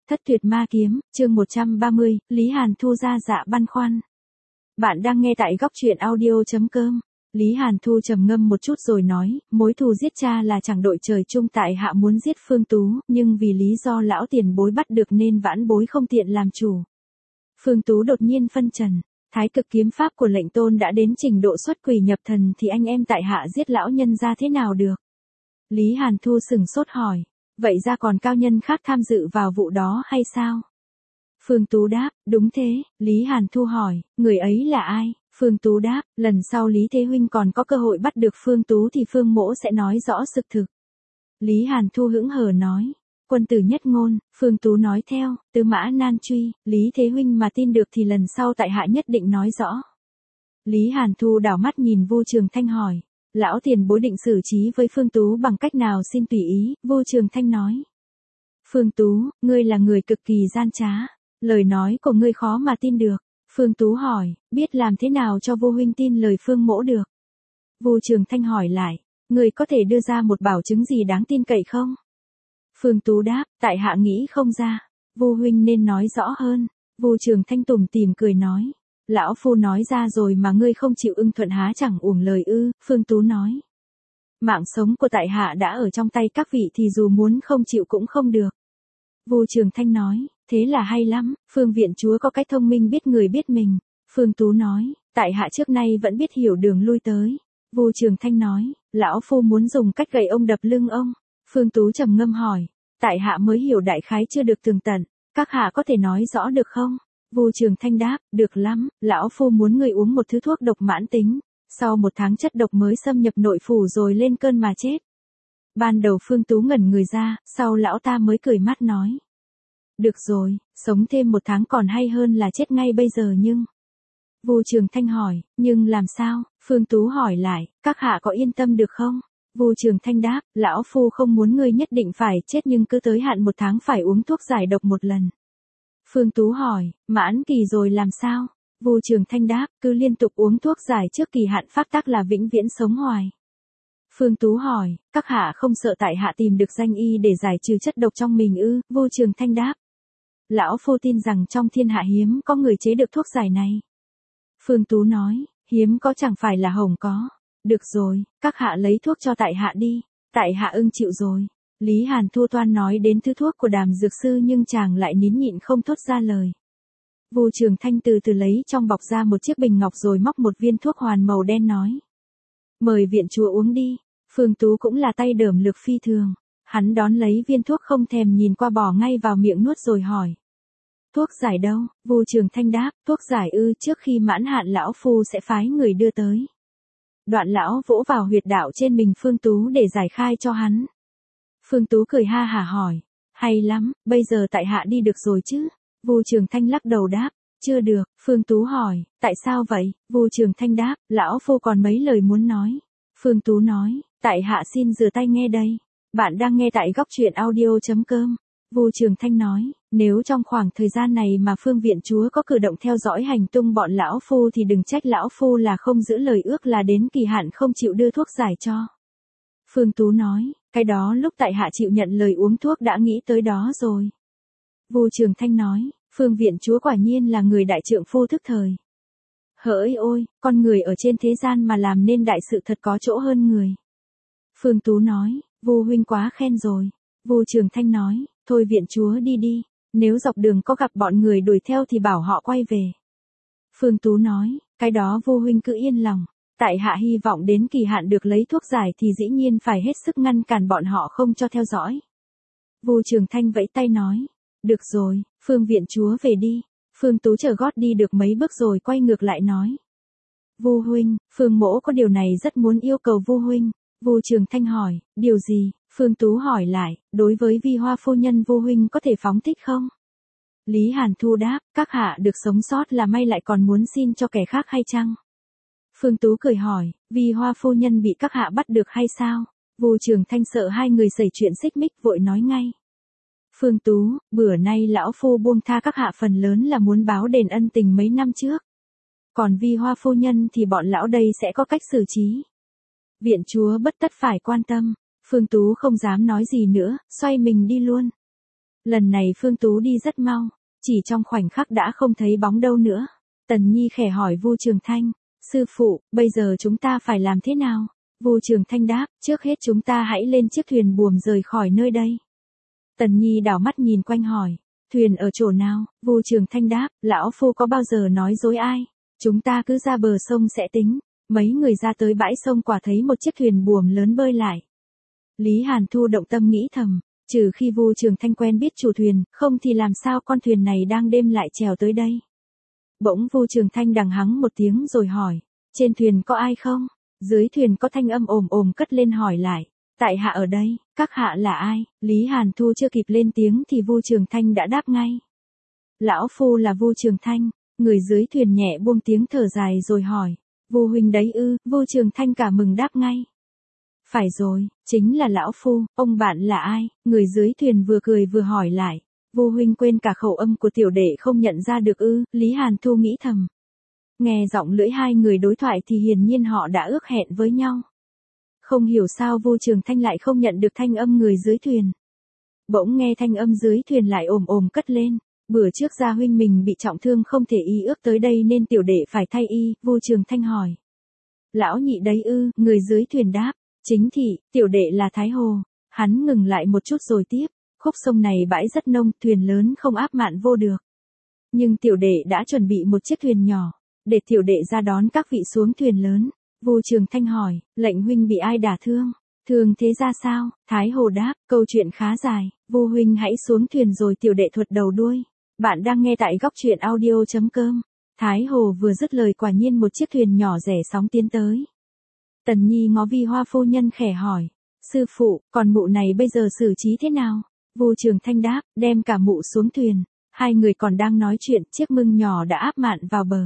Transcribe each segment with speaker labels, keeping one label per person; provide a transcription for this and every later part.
Speaker 1: Thất tuyệt ma kiếm, chương 130, Lý Hàn Thu ra dạ băn khoăn. Bạn đang nghe tại góc truyện audio.com. Lý Hàn Thu trầm ngâm một chút rồi nói, mối thù giết cha là chẳng đội trời chung, tại hạ muốn giết Phương Tú, nhưng vì lý do lão tiền bối bắt được nên vãn bối không tiện làm chủ. Phương Tú đột nhiên phân trần, thái cực kiếm pháp của lệnh tôn đã đến trình độ xuất quỷ nhập thần thì anh em tại hạ giết lão nhân ra thế nào được? Lý Hàn Thu sửng sốt hỏi. Vậy ra còn cao nhân khác tham dự vào vụ đó hay sao? Phương Tú đáp, đúng thế. Lý Hàn Thu hỏi, người ấy là ai? Phương Tú đáp, lần sau Lý Thế Huynh còn có cơ hội bắt được Phương Tú thì Phương Mỗ sẽ nói rõ sự thực. Lý Hàn Thu hững hờ nói, quân tử nhất ngôn. Phương Tú nói theo, tứ mã nan truy, Lý Thế Huynh mà tin được thì lần sau tại hạ nhất định nói rõ. Lý Hàn Thu đảo mắt nhìn Vu Trường Thanh hỏi. Lão tiền bối định xử trí với Phương Tú bằng cách nào xin tùy ý, Vu Trường Thanh nói. Phương Tú, ngươi là người cực kỳ gian trá, lời nói của ngươi khó mà tin được. Phương Tú hỏi, biết làm thế nào cho Vu huynh tin lời Phương Mỗ được? Vu Trường Thanh hỏi lại, ngươi có thể đưa ra một bảo chứng gì đáng tin cậy không? Phương Tú đáp, tại hạ nghĩ không ra, Vu huynh nên nói rõ hơn. Vu Trường Thanh tủm tỉm cười nói. Lão phu nói ra rồi mà ngươi không chịu ưng thuận há chẳng uổng lời ư? Phương Tú nói. Mạng sống của tại hạ đã ở trong tay các vị thì dù muốn không chịu cũng không được. Vu Trường Thanh nói, thế là hay lắm, Phương viện chúa có cách thông minh biết người biết mình. Phương Tú nói, tại hạ trước nay vẫn biết hiểu đường lui tới. Vu Trường Thanh nói, lão phu muốn dùng cách gậy ông đập lưng ông. Phương Tú trầm ngâm hỏi, tại hạ mới hiểu đại khái chưa được tường tận, các hạ có thể nói rõ được không? Vu Trường Thanh đáp, được lắm, lão phu muốn người uống một thứ thuốc độc mãn tính, sau 1 tháng chất độc mới xâm nhập nội phủ rồi lên cơn mà chết. Ban đầu Phương Tú ngẩn người ra, sau lão ta mới cười mắt nói. Được rồi, sống thêm 1 tháng còn hay hơn là chết ngay bây giờ nhưng... Vu Trường Thanh hỏi, nhưng làm sao? Phương Tú hỏi lại, các hạ có yên tâm được không? Vu Trường Thanh đáp, lão phu không muốn ngươi nhất định phải chết nhưng cứ tới hạn 1 tháng phải uống thuốc giải độc 1 lần. Phương Tú hỏi, mãn kỳ rồi làm sao? Vu Trường Thanh đáp, cứ liên tục uống thuốc giải trước kỳ hạn phát tác là vĩnh viễn sống hoài. Phương Tú hỏi, các hạ không sợ tại hạ tìm được danh y để giải trừ chất độc trong mình ư? Vu Trường Thanh đáp. Lão phu tin rằng trong thiên hạ hiếm có người chế được thuốc giải này. Phương Tú nói, hiếm có chẳng phải là hồng có. Được rồi, các hạ lấy thuốc cho tại hạ đi. Tại hạ ưng chịu rồi. Lý Hàn Thu toan nói đến thứ thuốc của Đàm dược sư nhưng chàng lại nín nhịn không thốt ra lời. Vu Trường Thanh từ từ lấy trong bọc ra một chiếc bình ngọc rồi móc một viên thuốc hoàn màu đen nói. Mời viện chúa uống đi. Phương Tú cũng là tay đởm lực phi thường. Hắn đón lấy viên thuốc không thèm nhìn qua bỏ ngay vào miệng nuốt rồi hỏi. Thuốc giải đâu? Vu Trường Thanh đáp, thuốc giải ư, trước khi mãn hạn lão phu sẽ phái người đưa tới. Đoạn lão vỗ vào huyệt đạo trên mình Phương Tú để giải khai cho hắn. Phương Tú cười ha hả hỏi, hay lắm, bây giờ tại hạ đi được rồi chứ? Vu Trường Thanh lắc đầu đáp, chưa được. Phương Tú hỏi, tại sao vậy? Vu Trường Thanh đáp, lão phu còn mấy lời muốn nói. Phương Tú nói, tại hạ xin rửa tay nghe đây. Bạn đang nghe tại góc truyện audio.com. Vu Trường Thanh nói, nếu trong khoảng thời gian này mà Phương viện chúa có cử động theo dõi hành tung bọn lão phu thì đừng trách lão phu là không giữ lời ước là đến kỳ hạn không chịu đưa thuốc giải cho. Phương Tú nói, cái đó lúc tại hạ chịu nhận lời uống thuốc đã nghĩ tới đó rồi. Vu Trường Thanh nói, Phương viện chúa quả nhiên là người đại trượng phu thức thời. Hỡi ôi, con người ở trên thế gian mà làm nên đại sự thật có chỗ hơn người. Phương Tú nói, Vu huynh quá khen rồi. Vu Trường Thanh nói, thôi viện chúa đi đi, nếu dọc đường có gặp bọn người đuổi theo thì bảo họ quay về. Phương Tú nói, cái đó Vu huynh cứ yên lòng. Tại hạ hy vọng đến kỳ hạn được lấy thuốc giải thì dĩ nhiên phải hết sức ngăn cản bọn họ không cho theo dõi. Vu Trường Thanh vẫy tay nói, được rồi, Phương viện chúa về đi. Phương Tú chờ gót đi được mấy bước rồi quay ngược lại nói. Vu huynh, Phương mỗ có điều này rất muốn yêu cầu Vu huynh. Vu Trường Thanh hỏi, điều gì? Phương Tú hỏi lại, đối với Vi Hoa phu nhân Vu huynh có thể phóng thích không? Lý Hàn Thu đáp, các hạ được sống sót là may lại còn muốn xin cho kẻ khác hay chăng? Phương Tú cười hỏi, Vi Hoa phu nhân bị các hạ bắt được hay sao? Vu Trường Thanh sợ hai người xảy chuyện xích mích vội nói ngay. Phương Tú, bữa nay lão phu buông tha các hạ phần lớn là muốn báo đền ân tình mấy năm trước. Còn Vi Hoa phu nhân thì bọn lão đây sẽ có cách xử trí. Viện chúa bất tất phải quan tâm. Phương Tú không dám nói gì nữa, xoay mình đi luôn. Lần này Phương Tú đi rất mau, chỉ trong khoảnh khắc đã không thấy bóng đâu nữa. Tần Nhi khẽ hỏi Vu Trường Thanh, sư phụ, bây giờ chúng ta phải làm thế nào? Vu Trường Thanh đáp, trước hết chúng ta hãy lên chiếc thuyền buồm rời khỏi nơi đây. Tần Nhi đảo mắt nhìn quanh hỏi, thuyền ở chỗ nào? Vu Trường Thanh đáp, lão phu có bao giờ nói dối ai? Chúng ta cứ ra bờ sông sẽ tính. Mấy người ra tới bãi sông quả thấy một chiếc thuyền buồm lớn bơi lại. Lý Hàn Thu động tâm nghĩ thầm, trừ khi Vu Trường Thanh quen biết chủ thuyền, không thì làm sao con thuyền này đang đêm lại trèo tới đây. Bỗng Vu Trường Thanh đằng hắng một tiếng rồi hỏi, trên thuyền có ai không? Dưới thuyền có thanh âm ồm ồm cất lên hỏi lại, tại hạ ở đây, các hạ là ai? Lý Hàn Thu chưa kịp lên tiếng thì Vu Trường Thanh đã đáp ngay. Lão phu là Vu Trường Thanh. Người dưới thuyền nhẹ buông tiếng thở dài rồi hỏi, Vu huynh đấy ư? Vu Trường Thanh cả mừng đáp ngay. Phải rồi, chính là lão phu, ông bạn là ai? Người dưới thuyền vừa cười vừa hỏi lại. Vu huynh quên cả khẩu âm của tiểu đệ không nhận ra được ư? Lý Hàn Thu nghĩ thầm. Nghe giọng lưỡi hai người đối thoại thì hiển nhiên họ đã ước hẹn với nhau. Không hiểu sao Vu Trường Thanh lại không nhận được thanh âm người dưới thuyền. Bỗng nghe thanh âm dưới thuyền lại ồm ồm cất lên. Bữa trước gia huynh mình bị trọng thương không thể y ước tới đây nên tiểu đệ phải thay y. Vu Trường Thanh hỏi. Lão nhị đấy ư? Người dưới thuyền đáp. Chính thị, tiểu đệ là Thái Hồ. Hắn ngừng lại một chút rồi tiếp. Khúc sông này bãi rất nông, thuyền lớn không áp mạn vô được. Nhưng tiểu đệ đã chuẩn bị một chiếc thuyền nhỏ, để tiểu đệ ra đón các vị xuống thuyền lớn. Vu Trường Thanh hỏi, lệnh huynh bị ai đả thương? Thương thế ra sao? Thái Hồ đáp, câu chuyện khá dài. Vu huynh hãy xuống thuyền rồi tiểu đệ thuật đầu đuôi. Bạn đang nghe tại góc truyện audio.com. Thái Hồ vừa dứt lời quả nhiên một chiếc thuyền nhỏ rẽ sóng tiến tới. Tần Nhi ngó Vi Hoa phu nhân khẽ hỏi, sư phụ, còn mụ này bây giờ xử trí thế nào? Vu Trường Thanh đáp, đem cả mụ xuống thuyền. Hai người còn đang nói chuyện, chiếc mưng nhỏ đã áp mạn vào bờ.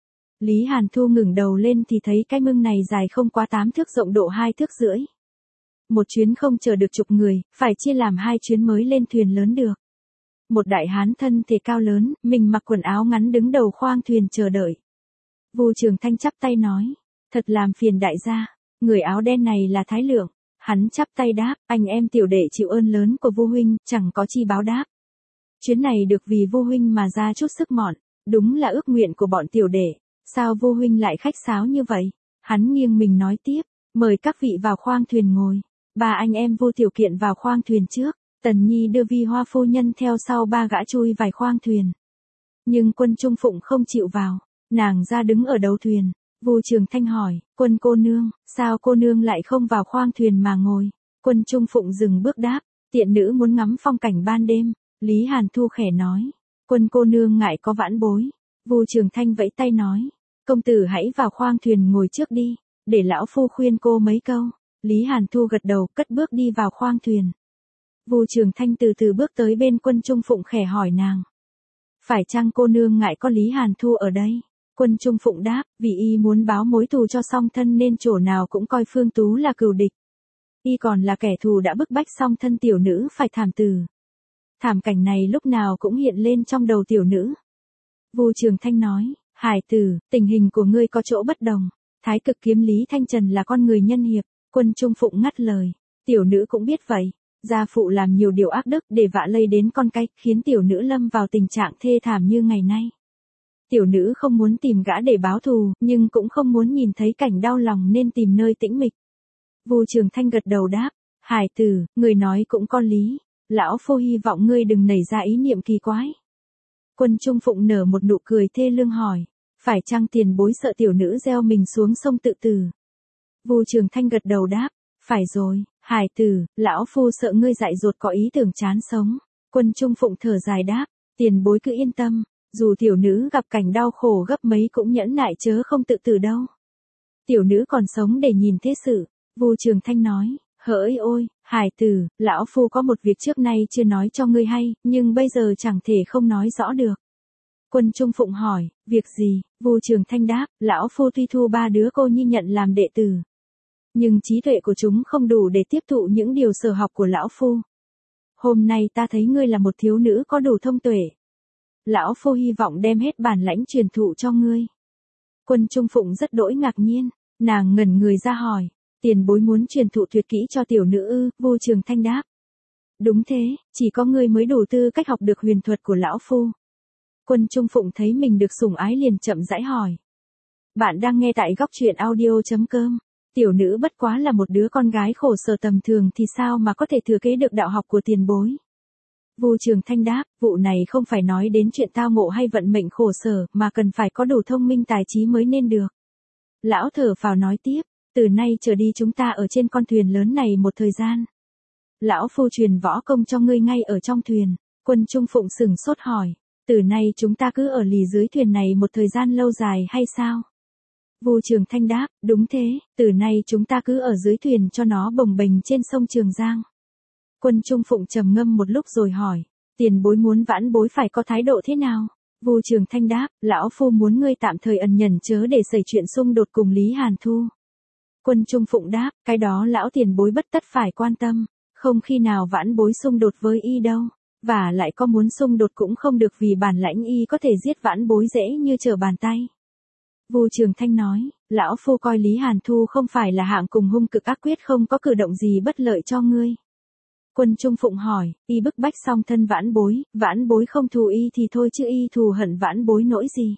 Speaker 1: Lý Hàn Thu ngẩng đầu lên thì thấy cái mưng này dài không quá 8 thước, rộng độ 2 thước rưỡi. Một chuyến không chở được chục người, phải chia làm 2 chuyến mới lên thuyền lớn được. Một đại hán thân thể cao lớn, mình mặc quần áo ngắn đứng đầu khoang thuyền chờ đợi. Vu Trường Thanh chắp tay nói, thật làm phiền đại gia. Người áo đen này là Thái Lượng. Hắn chắp tay đáp, anh em tiểu đệ chịu ơn lớn của Vu huynh, chẳng có chi báo đáp. Chuyến này được vì Vu huynh mà ra chút sức mọn, đúng là ước nguyện của bọn tiểu đệ. Sao Vu huynh lại khách sáo như vậy? Hắn nghiêng mình nói tiếp, mời các vị vào khoang thuyền ngồi. Ba anh em Vu Tiểu Kiện vào khoang thuyền trước. Tần Nhi đưa Vi Hoa phu nhân theo sau ba gã chui vào khoang thuyền. Nhưng Quân Trung Phụng không chịu vào, nàng ra đứng ở đầu thuyền. Vu Trường Thanh hỏi, Quân cô nương, sao cô nương lại không vào khoang thuyền mà ngồi? Quân Trung Phụng dừng bước đáp, tiện nữ muốn ngắm phong cảnh ban đêm. Lý Hàn Thu khẽ nói, Quân cô nương ngại có vãn bối. Vu Trường Thanh vẫy tay nói, công tử hãy vào khoang thuyền ngồi trước đi, để lão phu khuyên cô mấy câu. Lý Hàn Thu gật đầu, cất bước đi vào khoang thuyền. Vu Trường Thanh từ từ bước tới bên Quân Trung Phụng khẽ hỏi nàng, phải chăng cô nương ngại có Lý Hàn Thu ở đây? Quân Trung Phụng đáp, vì y muốn báo mối thù cho song thân nên chỗ nào cũng coi Phương Tú là cừu địch. Y còn là kẻ thù đã bức bách song thân tiểu nữ phải thảm tử. Thảm cảnh này lúc nào cũng hiện lên trong đầu tiểu nữ. Vu Trường Thanh nói, hải tử, tình hình của ngươi có chỗ bất đồng. Thái cực kiếm Lý Thanh Trần là con người nhân hiệp. Quân Trung Phụng ngắt lời, tiểu nữ cũng biết vậy. Gia phụ làm nhiều điều ác đức để vạ lây đến con cái, khiến tiểu nữ lâm vào tình trạng thê thảm như ngày nay. Tiểu nữ không muốn tìm gã để báo thù, nhưng cũng không muốn nhìn thấy cảnh đau lòng nên tìm nơi tĩnh mịch. Vu Trường Thanh gật đầu đáp, hải tử, người nói cũng có lý. Lão phu hy vọng ngươi đừng nảy ra ý niệm kỳ quái. Quân Trung Phụng nở một nụ cười thê lương hỏi, phải chăng tiền bối sợ tiểu nữ gieo mình xuống sông tự tử? Vu Trường Thanh gật đầu đáp, phải rồi, hải tử, lão phu sợ ngươi dại dột có ý tưởng chán sống. Quân Trung Phụng thở dài đáp, tiền bối cứ yên tâm, dù tiểu nữ gặp cảnh đau khổ gấp mấy cũng nhẫn nại chớ không tự tử đâu. Tiểu nữ còn sống để nhìn thế sự. Vu Trường Thanh nói, hỡi ôi, hải tử, lão phu có một việc trước nay chưa nói cho ngươi hay, nhưng bây giờ chẳng thể không nói rõ được. Quân Trung Phụng hỏi, việc gì? Vu Trường Thanh đáp, lão phu tuy thu 3 đứa cô nhi nhận làm đệ tử, nhưng trí tuệ của chúng không đủ để tiếp thụ những điều sở học của lão phu. Hôm nay ta thấy ngươi là một thiếu nữ có đủ thông tuệ. Lão phu hy vọng đem hết bản lãnh truyền thụ cho ngươi. Quân Trung Phụng rất đỗi ngạc nhiên, nàng ngẩn người ra hỏi, tiền bối muốn truyền thụ tuyệt kỹ cho tiểu nữ ư? Vu Trường Thanh đáp, đúng thế, chỉ có ngươi mới đủ tư cách học được huyền thuật của lão phu. Quân Trung Phụng thấy mình được sủng ái liền chậm rãi hỏi. Bạn đang nghe tại góc truyện audio.com. Tiểu nữ bất quá là một đứa con gái khổ sở tầm thường thì sao mà có thể thừa kế được đạo học của tiền bối. Vu Trường Thanh đáp, vụ này không phải nói đến chuyện tao ngộ hay vận mệnh khổ sở mà cần phải có đủ thông minh tài trí mới nên được. Lão thở phào nói tiếp, từ nay trở đi chúng ta ở trên con thuyền lớn này một thời gian. Lão phu truyền võ công cho ngươi ngay ở trong thuyền. Quân Trung Phụng sửng sốt hỏi, từ nay chúng ta cứ ở lì dưới thuyền này một thời gian lâu dài hay sao? Vu Trường Thanh đáp, đúng thế, từ nay chúng ta cứ ở dưới thuyền cho nó bồng bềnh trên sông Trường Giang. Quân Trung Phụng trầm ngâm một lúc rồi hỏi, tiền bối muốn vãn bối phải có thái độ thế nào? Vu Trường Thanh đáp, lão phu muốn ngươi tạm thời ẩn nhẫn chớ để xảy chuyện xung đột cùng Lý Hàn Thu. Quân Trung Phụng đáp, cái đó lão tiền bối bất tất phải quan tâm, không khi nào vãn bối xung đột với y đâu, và lại có muốn xung đột cũng không được vì bản lãnh y có thể giết vãn bối dễ như trở bàn tay. Vu Trường Thanh nói, lão phu coi Lý Hàn Thu không phải là hạng cùng hung cực ác quyết không có cử động gì bất lợi cho ngươi. Quân Trung Phụng hỏi, y bức bách song thân vãn bối không thù y thì thôi chứ y thù hận vãn bối nỗi gì.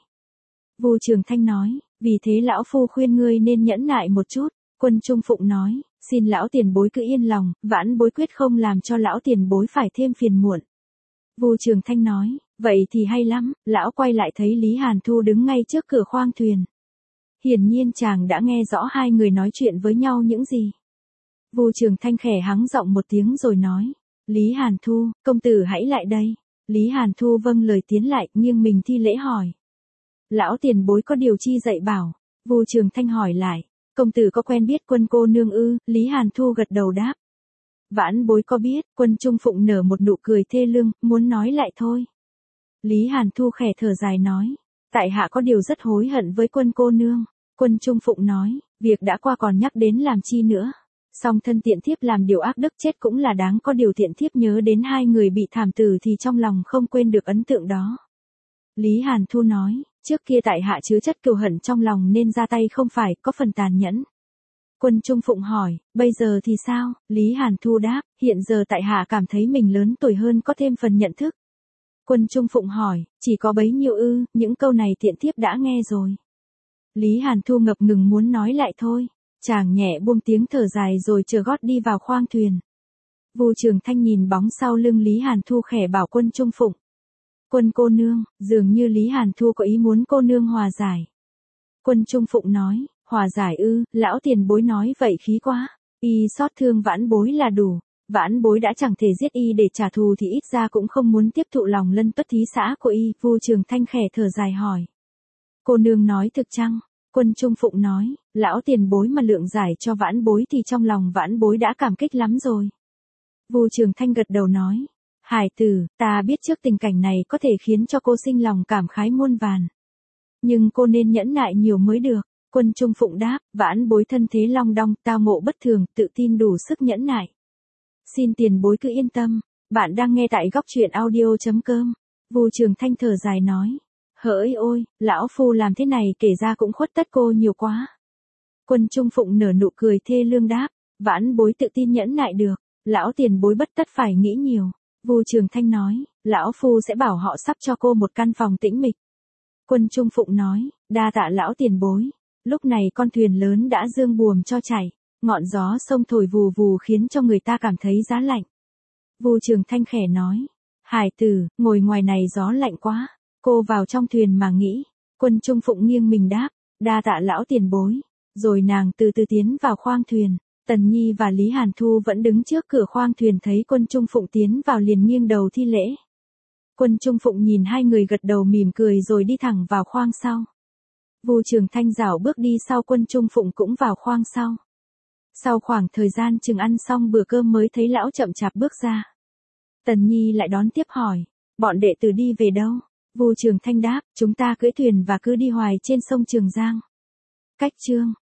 Speaker 1: Vu Trường Thanh nói, vì thế lão phu khuyên ngươi nên nhẫn nại một chút. Quân Trung Phụng nói, xin lão tiền bối cứ yên lòng, vãn bối quyết không làm cho lão tiền bối phải thêm phiền muộn. Vu Trường Thanh nói, vậy thì hay lắm, lão quay lại thấy Lý Hàn Thu đứng ngay trước cửa khoang thuyền. Hiển nhiên chàng đã nghe rõ hai người nói chuyện với nhau những gì. Vu Trường Thanh khẽ hắng giọng một tiếng rồi nói, Lý Hàn Thu, công tử hãy lại đây. Lý Hàn Thu vâng lời tiến lại, nghiêng mình thi lễ hỏi. Lão tiền bối có điều chi dạy bảo? Vu Trường Thanh hỏi lại, công tử có quen biết Quân cô nương ư? Lý Hàn Thu gật đầu đáp. Vãn bối có biết. Quân Trung Phụng nở một nụ cười thê lương, muốn nói lại thôi. Lý Hàn Thu khẽ thở dài nói, tại hạ có điều rất hối hận với Quân cô nương. Quân Trung Phụng nói, việc đã qua còn nhắc đến làm chi nữa. Song thân tiện thiếp làm điều ác đức chết cũng là đáng, có điều tiện thiếp nhớ đến hai người bị thảm tử thì trong lòng không quên được ấn tượng đó. Lý Hàn Thu nói, trước kia tại hạ chứa chất cừu hận trong lòng nên ra tay không phải, có phần tàn nhẫn. Quân Trung Phụng hỏi, bây giờ thì sao? Lý Hàn Thu đáp, hiện giờ tại hạ cảm thấy mình lớn tuổi hơn có thêm phần nhận thức. Quân Trung Phụng hỏi, chỉ có bấy nhiêu ư? Những câu này tiện thiếp đã nghe rồi. Lý Hàn Thu ngập ngừng muốn nói lại thôi. Chàng nhẹ buông tiếng thở dài rồi chờ gót đi vào khoang thuyền. Vu Trường Thanh nhìn bóng sau lưng Lý Hàn Thu khẽ bảo Quân Trung Phụng. Quân cô nương, dường như Lý Hàn Thu có ý muốn cô nương hòa giải. Quân Trung Phụng nói, hòa giải ư? Lão tiền bối nói vậy khí quá. Y xót thương vãn bối là đủ. Vãn bối đã chẳng thể giết y để trả thù thì ít ra cũng không muốn tiếp thụ lòng lân tuất thí xã của y. Vu Trường Thanh khẽ thở dài hỏi. Cô nương nói thực chăng? Quân Trung Phụng nói, lão tiền bối mà lượng giải cho vãn bối thì trong lòng vãn bối đã cảm kích lắm rồi. Vu Trường Thanh gật đầu nói, hải tử, ta biết trước tình cảnh này có thể khiến cho cô sinh lòng cảm khái muôn vàn. Nhưng cô nên nhẫn nại nhiều mới được. Quân Trung Phụng đáp, vãn bối thân thế long đong, tao ngộ bất thường, tự tin đủ sức nhẫn nại. Xin tiền bối cứ yên tâm, bạn đang nghe tại góc truyện audio.com. Vu Trường Thanh thở dài nói. Hỡi ôi, lão phu làm thế này kể ra cũng khuất tất cô nhiều quá. Quân Trung Phụng nở nụ cười thê lương đáp, vãn bối tự tin nhẫn nại được, lão tiền bối bất tất phải nghĩ nhiều. Vu Trường Thanh nói, lão phu sẽ bảo họ sắp cho cô một căn phòng tĩnh mịch. Quân Trung Phụng nói, đa tạ lão tiền bối. Lúc này con thuyền lớn đã dương buồm cho chảy, ngọn gió sông thổi vù vù khiến cho người ta cảm thấy giá lạnh. Vu Trường Thanh khẽ nói, hải tử, ngồi ngoài này gió lạnh quá. Cô vào trong thuyền mà nghĩ. Quân Trung Phụng nghiêng mình đáp, đa tạ lão tiền bối. Rồi nàng từ từ tiến vào khoang thuyền. Tần Nhi và Lý Hàn Thu vẫn đứng trước cửa khoang thuyền thấy Quân Trung Phụng tiến vào liền nghiêng đầu thi lễ. Quân Trung Phụng nhìn hai người gật đầu mỉm cười rồi đi thẳng vào khoang sau. Vu Trường Thanh rảo bước đi sau, Quân Trung Phụng cũng vào khoang sau. Sau khoảng thời gian chừng ăn xong bữa cơm mới thấy lão chậm chạp bước ra. Tần Nhi lại đón tiếp hỏi, bọn đệ tử đi về đâu? Vu Trường Thanh đáp, chúng ta cưỡi thuyền và cứ đi hoài trên sông Trường Giang. Cách chương